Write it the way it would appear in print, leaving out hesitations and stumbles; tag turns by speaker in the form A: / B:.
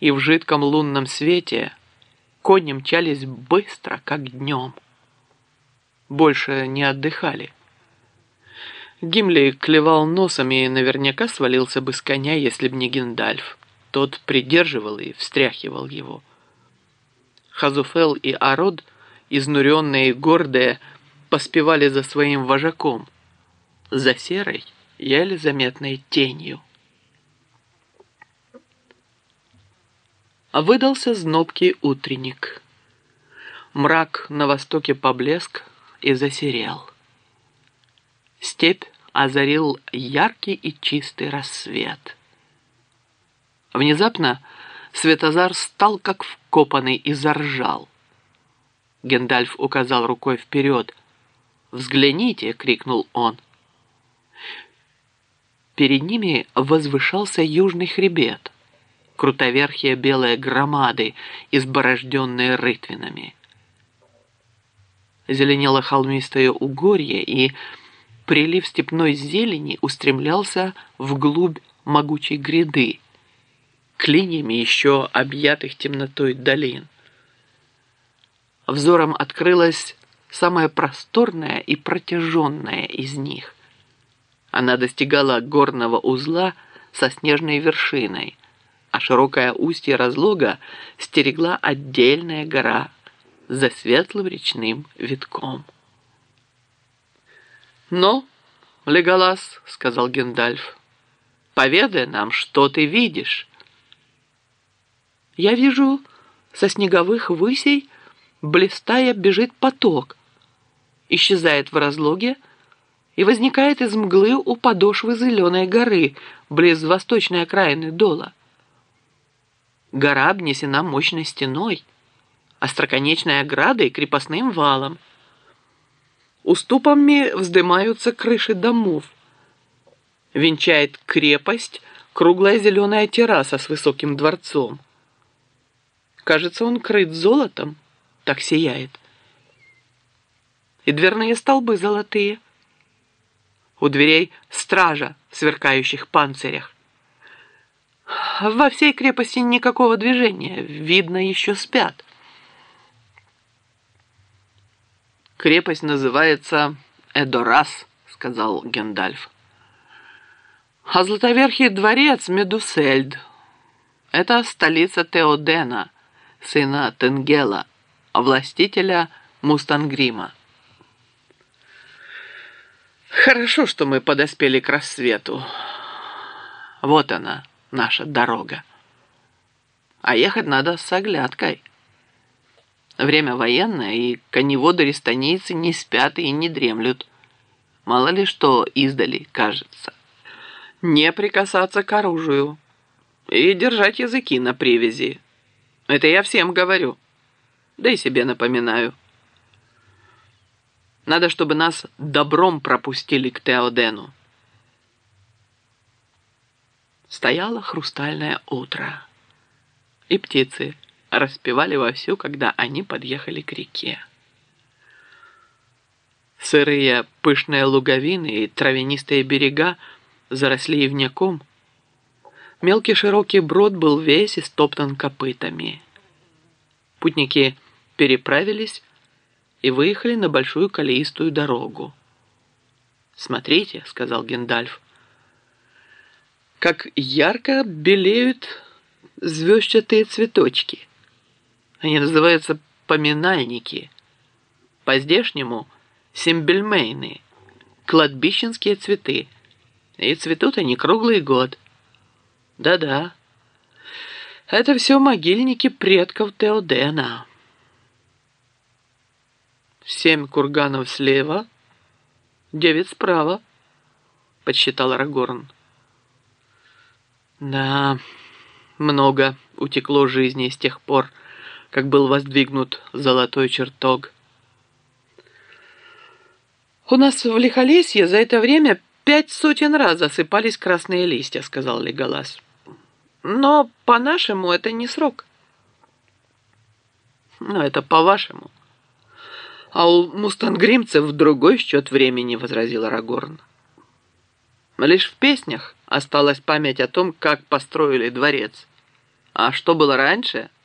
A: и в жидком лунном свете кони мчались быстро, как днем. Больше не отдыхали. Гимли клевал носом и наверняка свалился бы с коня, если б не Гендальф. Тот придерживал и встряхивал его. Хазуфел и Арод, изнуренные и гордые, поспевали за своим вожаком, за серой, еле заметной тенью. Выдался знобкий утренник. Мрак на востоке поблеск и засерел. Степь озарил яркий и чистый рассвет. Внезапно Светозар стал как вкопанный и заржал. Гендальф указал рукой вперед. «Взгляните!» — крикнул он. Перед ними возвышался южный хребет, крутоверхие белые громады, изборожденные рытвинами. Зеленело холмистое угорье, и прилив степной зелени устремлялся вглубь могучей гряды, клиньями еще объятых темнотой долин. Взором открылась самая просторная и протяженная из них. Она достигала горного узла со снежной вершиной, а широкое устье разлога стерегла отдельная гора за светлым речным витком. «Ну, Леголас, — сказал Гендальф, — поведай нам, что ты видишь». «Я вижу, со снеговых высей, блистая, бежит поток, исчезает в разлоге и возникает из мглы у подошвы зеленой горы, близ восточной окраины дола. Гора обнесена мощной стеной, остроконечной оградой и крепостным валом. Уступами вздымаются крыши домов. Венчает крепость круглая зеленая терраса с высоким дворцом. Кажется, он крыт золотом, так сияет. И дверные столбы золотые. У дверей стража в сверкающих панцирях. Во всей крепости никакого движения, видно, еще спят. «Крепость называется Эдорас», — сказал Гендальф. «А златоверхий дворец Медусельд. Это столица Теодена, сына Тенгела, властителя Мустангрима». «Хорошо, что мы подоспели к рассвету. Вот она, наша дорога. А ехать надо с оглядкой. Время военное, и коневоды-рестанийцы не спят и не дремлют. Мало ли что издали, кажется. Не прикасаться к оружию и держать языки на привязи. Это я всем говорю, да и себе напоминаю. Надо, чтобы нас добром пропустили к Теодену». Стояло хрустальное утро, и птицы распевали вовсю, когда они подъехали к реке. Сырые пышные луговины и травянистые берега заросли ивняком. Мелкий широкий брод был весь истоптан копытами. Путники переправились и выехали на большую колеистую дорогу. «Смотрите, — сказал Гендальф, — как ярко белеют звездчатые цветочки. Они называются поминальники. По-здешнему симбельмейны, кладбищенские цветы. И цветут они круглый год. Да-да, это все могильники предков Теодена. 7 курганов слева, 9 справа, — подсчитал Арагорн. Да, много утекло жизни с тех пор, как был воздвигнут золотой чертог. «У нас в Лихолесье за это время 5 сотен раз осыпались красные листья, — сказал Леголас. Но по-нашему это не срок». «Но это по-вашему. А у мустангримцев другой счет времени, — возразил Арагорн. Лишь в песнях осталась память о том, как построили дворец. А что было раньше,